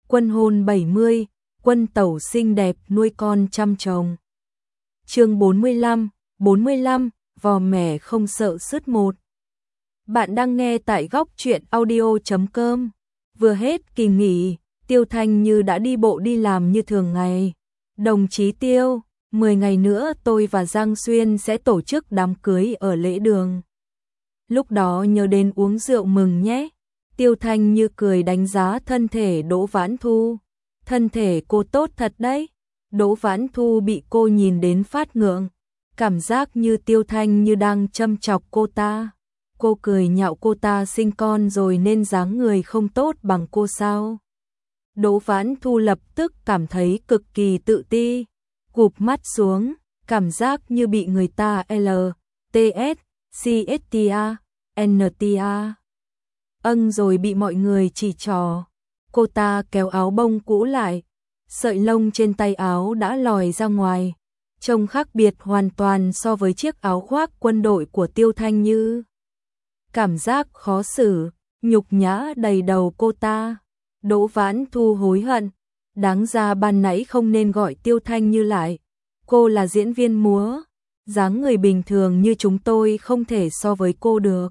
Quân hôn 70, quân tẩu xinh đẹp nuôi con chăm chồng. Chương 45, vò mẻ không sợ sứt một. Bạn đang nghe tại góc truyện audio.com. Vừa hết kỳ nghỉ, Tiêu Thanh Như đã đi bộ đi làm như thường ngày. Đồng chí Tiêu, 10 ngày nữa tôi và Giang Xuyên sẽ tổ chức đám cưới ở lễ đường. Lúc đó nhớ đến uống rượu mừng nhé. Tiêu Thanh Như cười đánh giá thân thể Đỗ Vãn Thu. Thân thể cô tốt thật đấy. Đỗ Vãn Thu bị cô nhìn đến phát ngượng. Cảm giác như Tiêu Thanh Như đang châm chọc cô ta. Cô cười nhạo cô ta sinh con rồi nên dáng người không tốt bằng cô sao. Đỗ Vãn Thu lập tức cảm thấy cực kỳ tự ti. Gục mắt xuống, cảm giác như bị người ta LTS, CSTA, NTA. Rồi bị mọi người chỉ trỏ. Cô ta kéo áo bông cũ lại. Sợi lông trên tay áo đã lòi ra ngoài. Trông khác biệt hoàn toàn so với chiếc áo khoác quân đội của Tiêu Thanh Như. Cảm giác khó xử, nhục nhã đầy đầu cô ta. Đỗ Vãn Thu hối hận. Đáng ra ban nãy không nên gọi Tiêu Thanh Như lại. Cô là diễn viên múa. Dáng người bình thường như chúng tôi không thể so với cô được.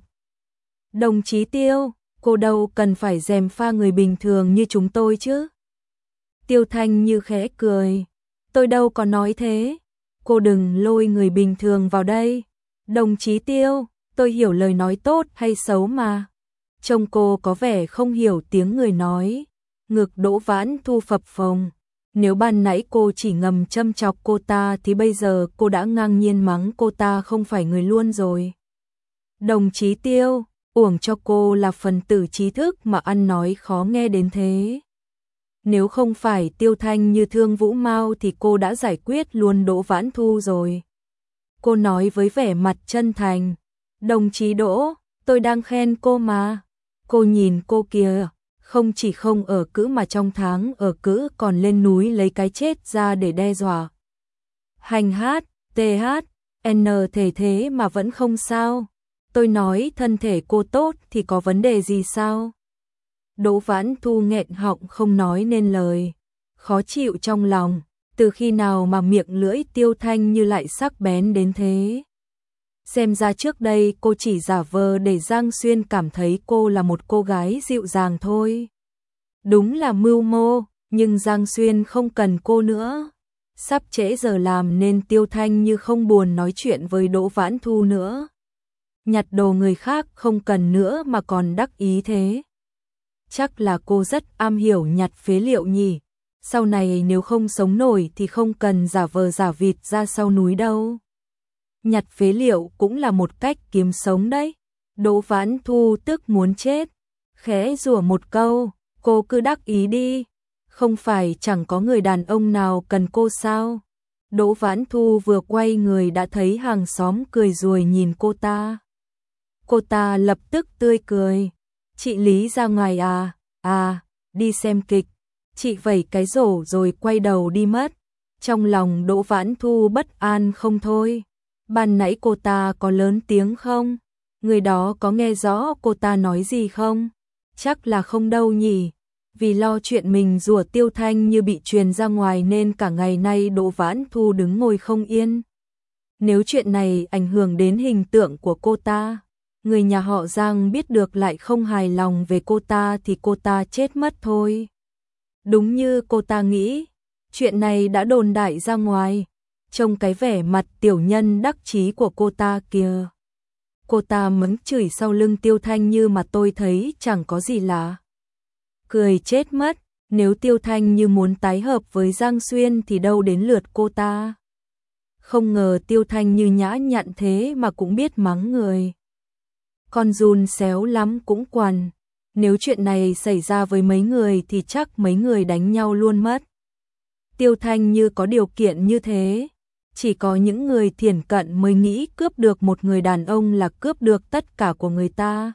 Đồng chí Tiêu, cô đâu cần phải gièm pha người bình thường như chúng tôi chứ. Tiêu Thanh Như khẽ cười. Tôi đâu có nói thế. Cô đừng lôi người bình thường vào đây. Đồng chí Tiêu, tôi hiểu lời nói tốt hay xấu mà. Trông cô có vẻ không hiểu tiếng người nói. Ngực Đỗ Vãn Thu phập phồng. Nếu ban nãy cô chỉ ngầm châm chọc cô ta thì bây giờ cô đã ngang nhiên mắng cô ta không phải người luôn rồi. Đồng chí Tiêu, uổng cho cô là phần tử trí thức mà ăn nói khó nghe đến thế. Nếu không phải Tiêu Thanh Như thương Vũ Mao thì cô đã giải quyết luôn Đỗ Vãn Thu rồi. Cô nói với vẻ mặt chân thành. Đồng chí Đỗ, tôi đang khen cô mà. Cô nhìn cô kìa, không chỉ không ở cữ mà trong tháng ở cữ còn lên núi lấy cái chết ra để đe dọa. Hành hát, TH, N thể thế mà vẫn không sao. Tôi nói thân thể cô tốt thì có vấn đề gì sao? Đỗ Vãn Thu nghẹn họng không nói nên lời. Khó chịu trong lòng, từ khi nào mà miệng lưỡi Tiêu Thanh Như lại sắc bén đến thế? Xem ra trước đây cô chỉ giả vờ để Giang Xuyên cảm thấy cô là một cô gái dịu dàng thôi. Đúng là mưu mô, nhưng Giang Xuyên không cần cô nữa. Sắp trễ giờ làm nên Tiêu Thanh Như không buồn nói chuyện với Đỗ Vãn Thu nữa. Nhặt đồ người khác không cần nữa mà còn đắc ý thế. Chắc là cô rất am hiểu nhặt phế liệu nhỉ. Sau này nếu không sống nổi thì không cần giả vờ giả vịt ra sau núi đâu. Nhặt phế liệu cũng là một cách kiếm sống đấy. Đỗ Vãn Thu tức muốn chết. Khẽ rủa một câu, cô cứ đắc ý đi. Không phải chẳng có người đàn ông nào cần cô sao? Đỗ Vãn Thu vừa quay người đã thấy hàng xóm cười ruồi nhìn cô ta. Cô ta lập tức tươi cười. Chị Lý ra ngoài à? À, đi xem kịch. Chị vẩy cái rổ rồi quay đầu đi mất. Trong lòng Đỗ Vãn Thu bất an không thôi. Ban nãy cô ta có lớn tiếng không? Người đó có nghe rõ cô ta nói gì không? Chắc là không đâu nhỉ. Vì lo chuyện mình rủa Tiêu Thanh Như bị truyền ra ngoài nên cả ngày nay Đỗ Vãn Thu đứng ngồi không yên. Nếu chuyện này ảnh hưởng đến hình tượng của cô ta, người nhà họ Giang biết được lại không hài lòng về cô ta thì cô ta chết mất thôi. Đúng như cô ta nghĩ, chuyện này đã đồn đại ra ngoài. Trông cái vẻ mặt tiểu nhân đắc chí của cô ta kìa. Cô ta mắng chửi sau lưng Tiêu Thanh Như mà tôi thấy chẳng có gì lạ. Cười chết mất, nếu Tiêu Thanh Như muốn tái hợp với Giang Xuyên thì đâu đến lượt cô ta. Không ngờ Tiêu Thanh Như nhã nhặn thế mà cũng biết mắng người. Con giun xéo lắm cũng quằn. Nếu chuyện này xảy ra với mấy người thì chắc mấy người đánh nhau luôn mất. Tiêu Thanh Như có điều kiện như thế. Chỉ có những người thiển cận mới nghĩ cướp được một người đàn ông là cướp được tất cả của người ta.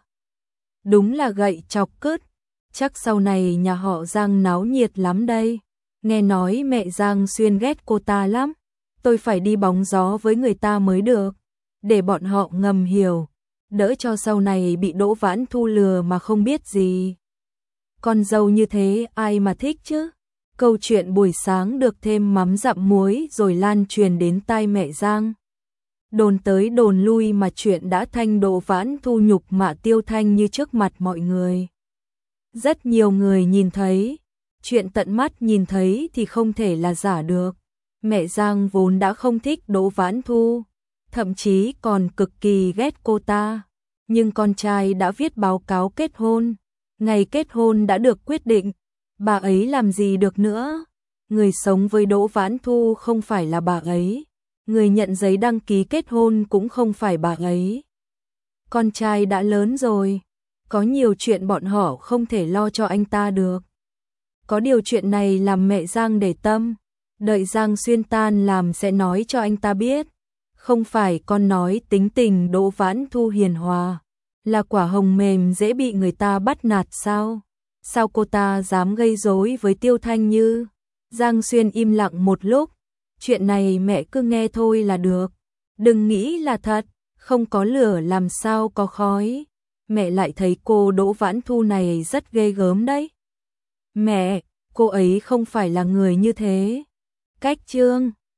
Đúng là gậy chọc cứt. Chắc sau này nhà họ Giang náo nhiệt lắm đây. Nghe nói mẹ Giang Xuyên ghét cô ta lắm. Tôi phải đi bóng gió với người ta mới được. Để bọn họ ngầm hiểu. Đỡ cho sau này bị Đỗ Vãn Thu lừa mà không biết gì. Con dâu như thế ai mà thích chứ? Câu chuyện buổi sáng được thêm mắm dặm muối rồi lan truyền đến tai mẹ Giang. Đồn tới đồn lui mà chuyện đã thành Đỗ Vãn Thu nhục mạ Tiêu Thanh như trước mặt mọi người. Rất nhiều người nhìn thấy, chuyện tận mắt nhìn thấy thì không thể là giả được. Mẹ Giang vốn đã không thích Đỗ Vãn Thu, thậm chí còn cực kỳ ghét cô ta. Nhưng con trai đã viết báo cáo kết hôn, ngày kết hôn đã được quyết định, bà ấy làm gì được nữa. Người sống với Đỗ Vãn Thu không phải là bà ấy, người nhận giấy đăng ký kết hôn cũng không phải bà ấy. Con trai đã lớn rồi, có nhiều chuyện bọn họ không thể lo cho anh ta được. Có điều chuyện này làm mẹ Giang để tâm, đợi Giang Xuyên tan làm sẽ nói cho anh ta biết. Không phải con nói tính tình Đỗ Vãn Thu hiền hòa, là quả hồng mềm dễ bị người ta bắt nạt sao? Sao cô ta dám gây rối với Tiêu Thanh Như? Giang Xuyên im lặng một lúc, chuyện này mẹ cứ nghe thôi là được, đừng nghĩ là thật, không có lửa làm sao có khói. Mẹ lại thấy cô Đỗ Vãn Thu này rất ghê gớm đấy. Mẹ, cô ấy không phải là người như thế. Cách Trương